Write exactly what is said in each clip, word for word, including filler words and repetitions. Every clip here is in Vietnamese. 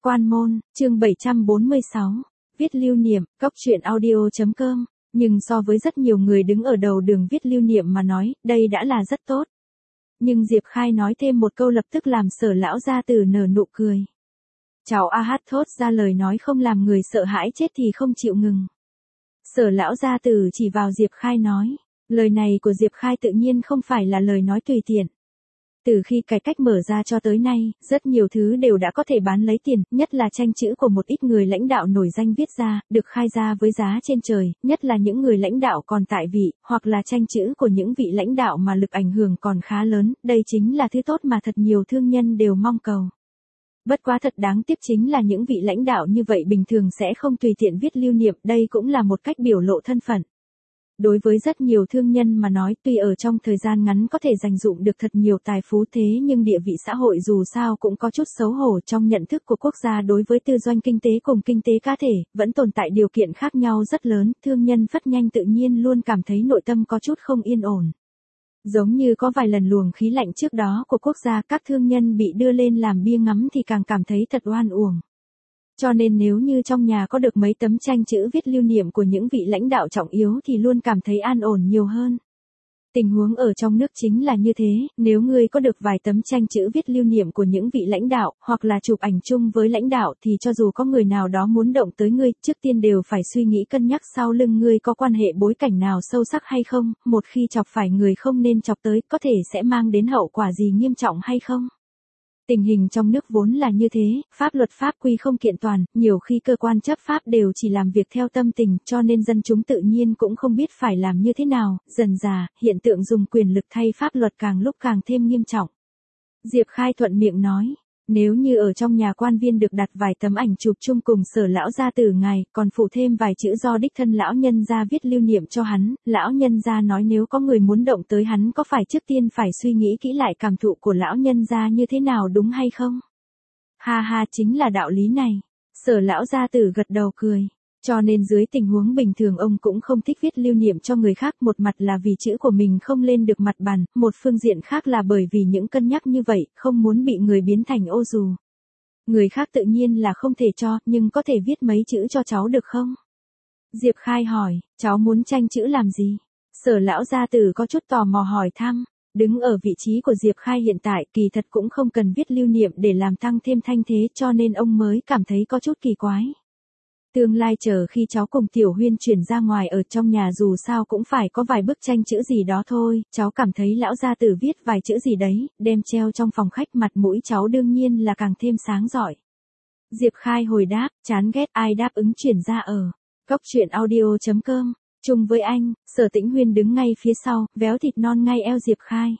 Quan môn, chương bảy trăm bốn mươi sáu. Viết lưu niệm, cóc truyện audio.com. Nhưng so với rất nhiều người đứng ở đầu đường viết lưu niệm mà nói, đây đã là rất tốt. Nhưng Diệp Khai nói thêm một câu lập tức làm Sở lão gia tử nở nụ cười. Cháu a hát thốt ra lời nói không làm người sợ hãi chết thì không chịu ngừng. Sở lão gia tử chỉ vào Diệp Khai nói. Lời này của Diệp Khai tự nhiên không phải là lời nói tùy tiện. Từ khi cải cách mở ra cho tới nay, rất nhiều thứ đều đã có thể bán lấy tiền, nhất là tranh chữ của một ít người lãnh đạo nổi danh viết ra, được khai ra với giá trên trời, nhất là những người lãnh đạo còn tại vị, hoặc là tranh chữ của những vị lãnh đạo mà lực ảnh hưởng còn khá lớn, đây chính là thứ tốt mà thật nhiều thương nhân đều mong cầu. Bất quá thật đáng tiếc chính là những vị lãnh đạo như vậy bình thường sẽ không tùy tiện viết lưu niệm, đây cũng là một cách biểu lộ thân phận. Đối với rất nhiều thương nhân mà nói, tuy ở trong thời gian ngắn có thể dành dụm được thật nhiều tài phú thế nhưng địa vị xã hội dù sao cũng có chút xấu hổ trong nhận thức của quốc gia đối với tư doanh kinh tế cùng kinh tế cá thể, vẫn tồn tại điều kiện khác nhau rất lớn, thương nhân phất nhanh tự nhiên luôn cảm thấy nội tâm có chút không yên ổn. Giống như có vài lần luồng khí lạnh trước đó của quốc gia các thương nhân bị đưa lên làm bia ngắm thì càng cảm thấy thật oan uổng. Cho nên nếu như trong nhà có được mấy tấm tranh chữ viết lưu niệm của những vị lãnh đạo trọng yếu thì luôn cảm thấy an ổn nhiều hơn. Tình huống ở trong nước chính là như thế, nếu ngươi có được vài tấm tranh chữ viết lưu niệm của những vị lãnh đạo, hoặc là chụp ảnh chung với lãnh đạo thì cho dù có người nào đó muốn động tới ngươi, trước tiên đều phải suy nghĩ cân nhắc sau lưng ngươi có quan hệ bối cảnh nào sâu sắc hay không, một khi chọc phải người không nên chọc tới, có thể sẽ mang đến hậu quả gì nghiêm trọng hay không. Tình hình trong nước vốn là như thế, pháp luật pháp quy không kiện toàn, nhiều khi cơ quan chấp pháp đều chỉ làm việc theo tâm tình, cho nên dân chúng tự nhiên cũng không biết phải làm như thế nào, dần dà, hiện tượng dùng quyền lực thay pháp luật càng lúc càng thêm nghiêm trọng. Diệp Khai thuận miệng nói, nếu như ở trong nhà quan viên được đặt vài tấm ảnh chụp chung cùng Sở lão gia tử ngài, còn phụ thêm vài chữ do đích thân lão nhân gia viết lưu niệm cho hắn, lão nhân gia nói nếu có người muốn động tới hắn có phải trước tiên phải suy nghĩ kỹ lại cảm thụ của lão nhân gia như thế nào đúng hay không? Ha ha, chính là đạo lý này. Sở lão gia tử gật đầu cười. Cho nên dưới tình huống bình thường ông cũng không thích viết lưu niệm cho người khác, một mặt là vì chữ của mình không lên được mặt bàn, một phương diện khác là bởi vì những cân nhắc như vậy, không muốn bị người biến thành ô dù. Người khác tự nhiên là không thể cho, nhưng có thể viết mấy chữ cho cháu được không? Diệp Khai hỏi, cháu muốn tranh chữ làm gì? Sở lão gia tử có chút tò mò hỏi thăm. Đứng ở vị trí của Diệp Khai hiện tại kỳ thật cũng không cần viết lưu niệm để làm tăng thêm thanh thế cho nên ông mới cảm thấy có chút kỳ quái. Tương lai chờ khi cháu cùng Tiểu Huyên chuyển ra ngoài ở trong nhà dù sao cũng phải có vài bức tranh chữ gì đó thôi, cháu cảm thấy lão gia tử viết vài chữ gì đấy, đem treo trong phòng khách mặt mũi cháu đương nhiên là càng thêm sáng rọi. Diệp Khai hồi đáp, chán ghét ai đáp ứng chuyển ra ở. Cóc truyện audio.com, chung với anh, Sở Tĩnh Huyên đứng ngay phía sau, véo thịt non ngay eo Diệp Khai.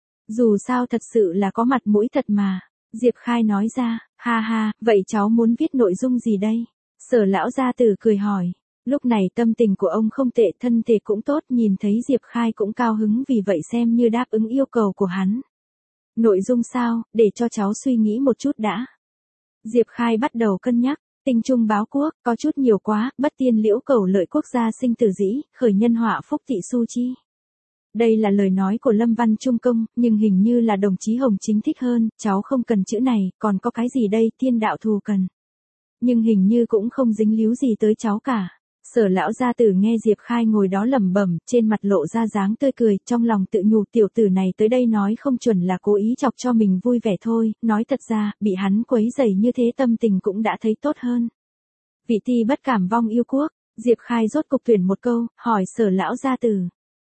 Dù sao thật sự là có mặt mũi thật mà. Diệp Khai nói ra, ha ha, vậy cháu muốn viết nội dung gì đây? Sở lão gia tử cười hỏi, lúc này tâm tình của ông không tệ, thân thể cũng tốt, nhìn thấy Diệp Khai cũng cao hứng vì vậy xem như đáp ứng yêu cầu của hắn. Nội dung sao, để cho cháu suy nghĩ một chút đã. Diệp Khai bắt đầu cân nhắc, tinh trung báo quốc, có chút nhiều quá, bất tiên liễu cầu lợi quốc gia sinh tử dĩ, khởi nhân họa phúc thị su chi. Đây là lời nói của Lâm Văn Trung Công, nhưng hình như là đồng chí Hồng Chính thích hơn, cháu không cần chữ này, còn có cái gì đây, thiên đạo thù cần. Nhưng hình như cũng không dính líu gì tới cháu cả. Sở lão gia tử nghe Diệp Khai ngồi đó lẩm bẩm, trên mặt lộ ra dáng tươi cười, trong lòng tự nhủ tiểu tử này tới đây nói không chuẩn là cố ý chọc cho mình vui vẻ thôi, nói thật ra, bị hắn quấy rầy như thế tâm tình cũng đã thấy tốt hơn. Vị thi bất cảm vong yêu quốc, Diệp Khai rốt cục tuyển một câu, hỏi Sở lão gia tử.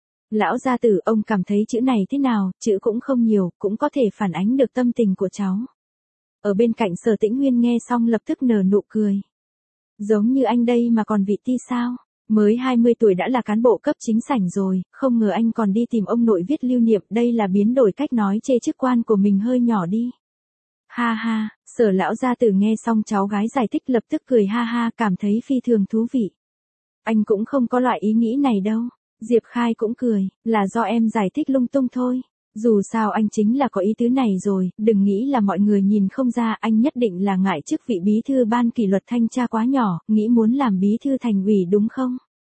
Lão gia tử, ông cảm thấy chữ này thế nào, chữ cũng không nhiều, cũng có thể phản ánh được tâm tình của cháu. Ở bên cạnh Sở Tĩnh Huyên nghe xong lập tức nở nụ cười. Giống như anh đây mà còn vị ti sao? Mới hai mươi tuổi đã là cán bộ cấp chính sảnh rồi, không ngờ anh còn đi tìm ông nội viết lưu niệm, đây là biến đổi cách nói chê chức quan của mình hơi nhỏ đi. Ha ha, Sở lão gia tử nghe xong cháu gái giải thích lập tức cười ha ha, cảm thấy phi thường thú vị. Anh cũng không có loại ý nghĩ này đâu. Diệp Khai cũng cười, là do em giải thích lung tung thôi. Dù sao anh chính là có ý tứ này rồi, đừng nghĩ là mọi người nhìn không ra, anh nhất định là ngại chức vị bí thư ban kỷ luật thanh tra quá nhỏ, nghĩ muốn làm bí thư thành ủy đúng không?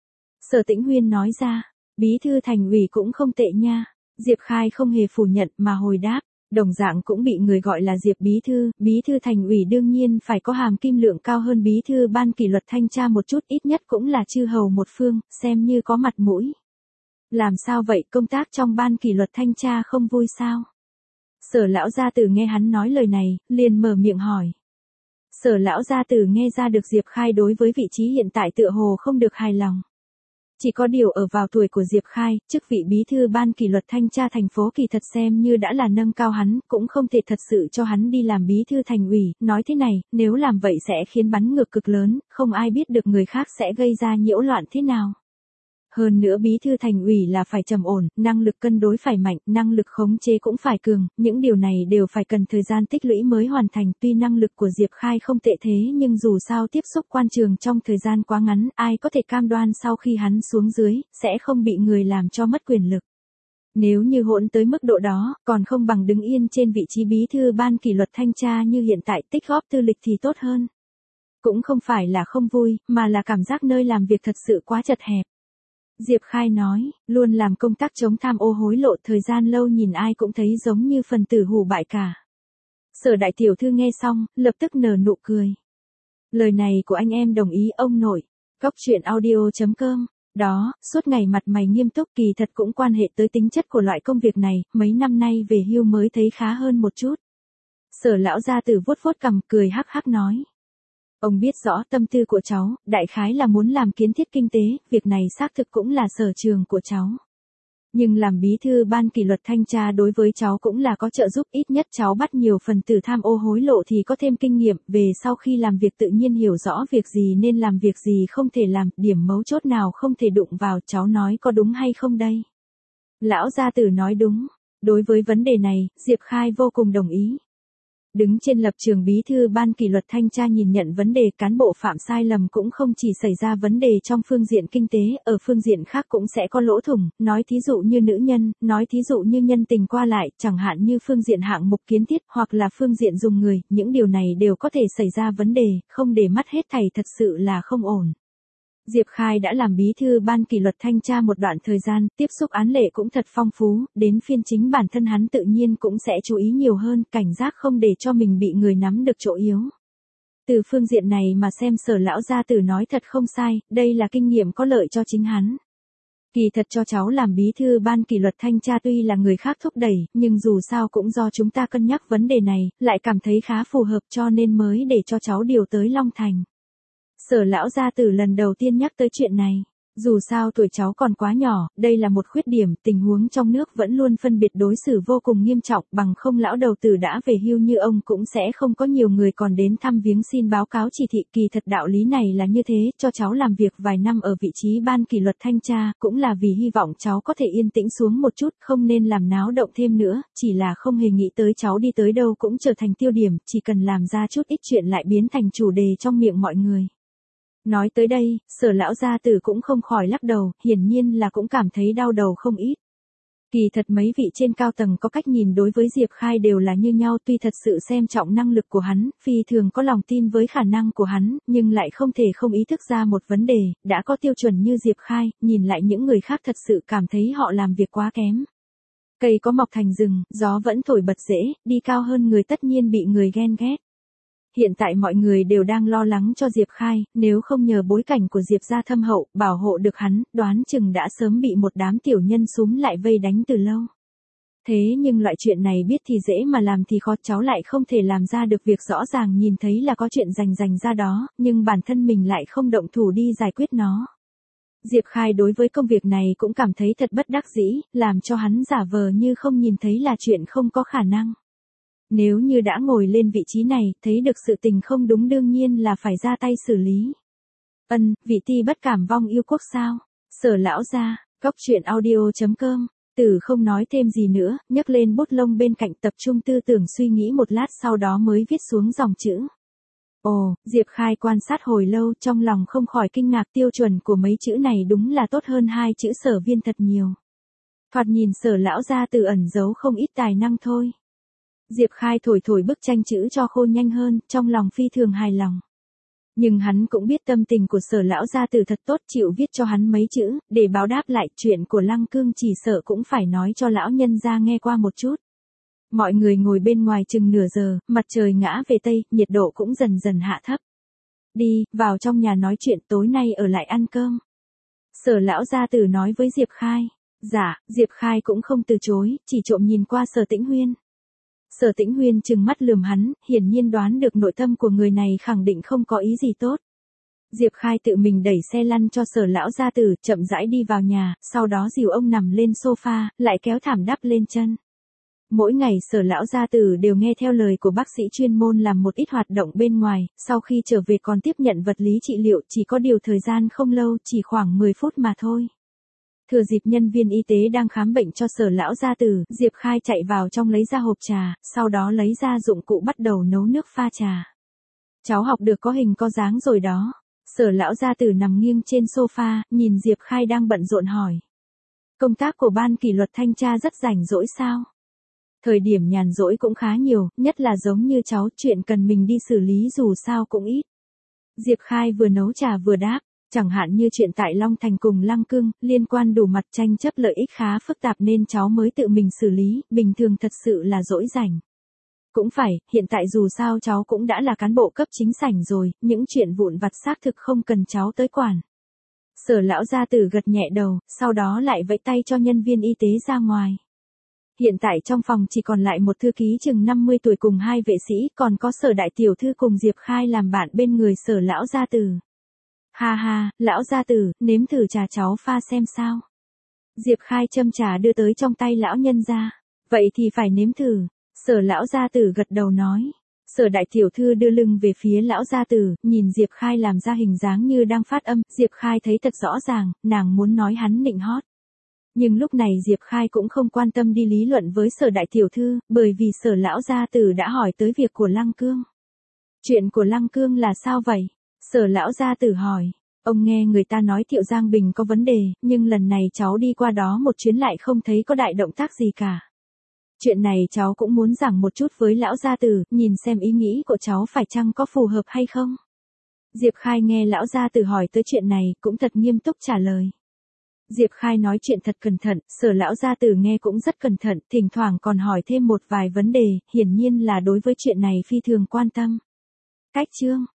Sở Tĩnh Huyên nói ra, bí thư thành ủy cũng không tệ nha. Diệp Khai không hề phủ nhận mà hồi đáp, Đồng dạng cũng bị người gọi là Diệp bí thư, bí thư thành ủy đương nhiên phải có hàm kim lượng cao hơn bí thư ban kỷ luật thanh tra một chút, ít nhất cũng là chư hầu một phương, xem như có mặt mũi. Làm sao vậy, công tác trong ban kỷ luật thanh tra không vui sao? Sở lão gia tử nghe hắn nói lời này, liền mở miệng hỏi. Sở lão gia tử nghe ra được Diệp Khai đối với vị trí hiện tại tựa hồ không được hài lòng. Chỉ có điều ở vào tuổi của Diệp Khai, chức vị bí thư ban kỷ luật thanh tra thành phố kỳ thật xem như đã là nâng cao hắn, cũng không thể thật sự cho hắn đi làm bí thư thành ủy, nói thế này, nếu làm vậy sẽ khiến bắn ngược cực lớn, không ai biết được người khác sẽ gây ra nhiễu loạn thế nào. Hơn nữa bí thư thành ủy là phải trầm ổn, năng lực cân đối phải mạnh, năng lực khống chế cũng phải cường, những điều này đều phải cần thời gian tích lũy mới hoàn thành. Tuy năng lực của Diệp Khai không tệ thế nhưng dù sao tiếp xúc quan trường trong thời gian quá ngắn, ai có thể cam đoan sau khi hắn xuống dưới, sẽ không bị người làm cho mất quyền lực. Nếu như hỗn tới mức độ đó, còn không bằng đứng yên trên vị trí bí thư ban kỷ luật thanh tra như hiện tại, tích góp tư lịch thì tốt hơn. Cũng không phải là không vui, mà là cảm giác nơi làm việc thật sự quá chật hẹp. Diệp Khai nói, luôn làm công tác chống tham ô hối lộ thời gian lâu nhìn ai cũng thấy giống như phần tử hủ bại cả. Sở đại tiểu thư nghe xong, lập tức nở nụ cười. Lời này của anh em đồng ý ông nội. Cóc truyện audio chấm com. Đó, suốt ngày mặt mày nghiêm túc kỳ thật cũng quan hệ tới tính chất của loại công việc này, mấy năm nay về hưu mới thấy khá hơn một chút. Sở lão gia tử vuốt vuốt cằm cười hắc hắc nói. Ông biết rõ tâm tư của cháu, đại khái là muốn làm kiến thiết kinh tế, việc này xác thực cũng là sở trường của cháu. Nhưng làm bí thư ban kỷ luật thanh tra đối với cháu cũng là có trợ giúp, ít nhất cháu bắt nhiều phần tử tham ô hối lộ thì có thêm kinh nghiệm, về sau khi làm việc tự nhiên hiểu rõ việc gì nên làm việc gì không thể làm, điểm mấu chốt nào không thể đụng vào, cháu nói có đúng hay không đây? Lão gia tử nói đúng, đối với vấn đề này, Diệp Khai vô cùng đồng ý. Đứng trên lập trường bí thư ban kỷ luật thanh tra nhìn nhận vấn đề cán bộ phạm sai lầm cũng không chỉ xảy ra vấn đề trong phương diện kinh tế, ở phương diện khác cũng sẽ có lỗ thủng, nói thí dụ như nữ nhân, nói thí dụ như nhân tình qua lại, chẳng hạn như phương diện hạng mục kiến thiết hoặc là phương diện dùng người, những điều này đều có thể xảy ra vấn đề, không để mắt hết thảy thật sự là không ổn. Diệp Khai đã làm bí thư ban kỷ luật thanh tra một đoạn thời gian, tiếp xúc án lệ cũng thật phong phú, đến phiên chính bản thân hắn tự nhiên cũng sẽ chú ý nhiều hơn, cảnh giác không để cho mình bị người nắm được chỗ yếu. Từ phương diện này mà xem Sở lão gia tử nói thật không sai, đây là kinh nghiệm có lợi cho chính hắn. Kỳ thật cho cháu làm bí thư ban kỷ luật thanh tra tuy là người khác thúc đẩy, nhưng dù sao cũng do chúng ta cân nhắc vấn đề này, lại cảm thấy khá phù hợp cho nên mới để cho cháu điều tới Long Thành. Sở lão gia tử lần đầu tiên nhắc tới chuyện này. Dù sao tuổi cháu còn quá nhỏ, đây là một khuyết điểm, tình huống trong nước vẫn luôn phân biệt đối xử vô cùng nghiêm trọng, bằng không lão đầu tử đã về hưu như ông cũng sẽ không có nhiều người còn đến thăm viếng xin báo cáo chỉ thị. Kỳ thật đạo lý này là như thế, cho cháu làm việc vài năm ở vị trí ban kỷ luật thanh tra, cũng là vì hy vọng cháu có thể yên tĩnh xuống một chút, không nên làm náo động thêm nữa, chỉ là không hề nghĩ tới cháu đi tới đâu cũng trở thành tiêu điểm, chỉ cần làm ra chút ít chuyện lại biến thành chủ đề trong miệng mọi người. Nói tới đây, Sở lão gia tử cũng không khỏi lắc đầu, hiển nhiên là cũng cảm thấy đau đầu không ít. Kỳ thật mấy vị trên cao tầng có cách nhìn đối với Diệp Khai đều là như nhau, tuy thật sự xem trọng năng lực của hắn, phi thường có lòng tin với khả năng của hắn, nhưng lại không thể không ý thức ra một vấn đề, đã có tiêu chuẩn như Diệp Khai, nhìn lại những người khác thật sự cảm thấy họ làm việc quá kém. Cây có mọc thành rừng, gió vẫn thổi bật rễ, đi cao hơn người tất nhiên bị người ghen ghét. Hiện tại mọi người đều đang lo lắng cho Diệp Khai, nếu không nhờ bối cảnh của Diệp gia thâm hậu, bảo hộ được hắn, đoán chừng đã sớm bị một đám tiểu nhân súm lại vây đánh từ lâu. Thế nhưng loại chuyện này biết thì dễ mà làm thì khó, cháu lại không thể làm ra được việc rõ ràng nhìn thấy là có chuyện rành rành ra đó, nhưng bản thân mình lại không động thủ đi giải quyết nó. Diệp Khai đối với công việc này cũng cảm thấy thật bất đắc dĩ, làm cho hắn giả vờ như không nhìn thấy là chuyện không có khả năng. Nếu như đã ngồi lên vị trí này, thấy được sự tình không đúng đương nhiên là phải ra tay xử lý. Ân, vị ti bất cảm vong yêu quốc sao? Sở lão gia, cóc truyện audio chấm com. Tử không nói thêm gì nữa, nhấc lên bút lông bên cạnh tập trung tư tưởng suy nghĩ một lát sau đó mới viết xuống dòng chữ. Ồ, Diệp Khai quan sát hồi lâu trong lòng không khỏi kinh ngạc, tiêu chuẩn của mấy chữ này đúng là tốt hơn hai chữ sở viên thật nhiều. Thoạt nhìn Sở lão gia tử ẩn giấu không ít tài năng thôi. Diệp Khai thổi thổi bức tranh chữ cho khô nhanh hơn, trong lòng phi thường hài lòng. Nhưng hắn cũng biết tâm tình của Sở lão gia tử thật tốt, chịu viết cho hắn mấy chữ, để báo đáp lại, chuyện của Lăng Cương chỉ sợ cũng phải nói cho lão nhân gia nghe qua một chút. Mọi người ngồi bên ngoài chừng nửa giờ, mặt trời ngã về tây, nhiệt độ cũng dần dần hạ thấp. Đi, vào trong nhà nói chuyện, tối nay ở lại ăn cơm. Sở lão gia tử nói với Diệp Khai. Dạ, Diệp Khai cũng không từ chối, chỉ trộm nhìn qua Sở Tĩnh Huyên. Sở Tĩnh Huyên trừng mắt lườm hắn, hiển nhiên đoán được nội tâm của người này khẳng định không có ý gì tốt. Diệp Khai tự mình đẩy xe lăn cho Sở lão gia tử, chậm rãi đi vào nhà, sau đó dìu ông nằm lên sofa, lại kéo thảm đắp lên chân. Mỗi ngày Sở lão gia tử đều nghe theo lời của bác sĩ chuyên môn làm một ít hoạt động bên ngoài, sau khi trở về còn tiếp nhận vật lý trị liệu, chỉ có điều thời gian không lâu, chỉ khoảng mười phút mà thôi. Thừa dịp nhân viên y tế đang khám bệnh cho Sở lão gia tử, Diệp Khai chạy vào trong lấy ra hộp trà, sau đó lấy ra dụng cụ bắt đầu nấu nước pha trà. Cháu học được có hình có dáng rồi đó. Sở lão gia tử nằm nghiêng trên sofa, nhìn Diệp Khai đang bận rộn hỏi. Công tác của ban kỷ luật thanh tra rất rảnh rỗi sao? Thời điểm nhàn rỗi cũng khá nhiều, nhất là giống như cháu, chuyện cần mình đi xử lý dù sao cũng ít. Diệp Khai vừa nấu trà vừa đáp, chẳng hạn như chuyện tại Long Thành cùng Lăng Cương, liên quan đủ mặt tranh chấp lợi ích khá phức tạp nên cháu mới tự mình xử lý, bình thường thật sự là dỗi rảnh. Cũng phải, hiện tại dù sao cháu cũng đã là cán bộ cấp chính sảnh rồi, những chuyện vụn vặt xác thực không cần cháu tới quản. Sở lão gia tử gật nhẹ đầu, sau đó lại vẫy tay cho nhân viên y tế ra ngoài. Hiện tại trong phòng chỉ còn lại một thư ký chừng năm mươi tuổi cùng hai vệ sĩ, còn có Sở đại tiểu thư cùng Diệp Khai làm bạn bên người Sở lão gia tử. Ha ha, lão gia tử, nếm thử trà cháu pha xem sao. Diệp Khai châm trà đưa tới trong tay lão nhân ra. Vậy thì phải nếm thử. Sở lão gia tử gật đầu nói. Sở đại tiểu thư đưa lưng về phía lão gia tử, nhìn Diệp Khai làm ra hình dáng như đang phát âm. Diệp Khai thấy thật rõ ràng, nàng muốn nói hắn nịnh hót. Nhưng lúc này Diệp Khai cũng không quan tâm đi lý luận với Sở đại tiểu thư, bởi vì Sở lão gia tử đã hỏi tới việc của Lăng Cương. Chuyện của Lăng Cương là sao vậy? Sở lão gia tử hỏi. Ông nghe người ta nói Thiệu Giang Bình có vấn đề, nhưng lần này cháu đi qua đó một chuyến lại không thấy có đại động tác gì cả. Chuyện này cháu cũng muốn giảng một chút với lão gia tử, nhìn xem ý nghĩ của cháu phải chăng có phù hợp hay không. Diệp Khai nghe lão gia tử hỏi tới chuyện này, cũng thật nghiêm túc trả lời. Diệp Khai nói chuyện thật cẩn thận, Sở lão gia tử nghe cũng rất cẩn thận, thỉnh thoảng còn hỏi thêm một vài vấn đề, hiển nhiên là đối với chuyện này phi thường quan tâm. Cách chương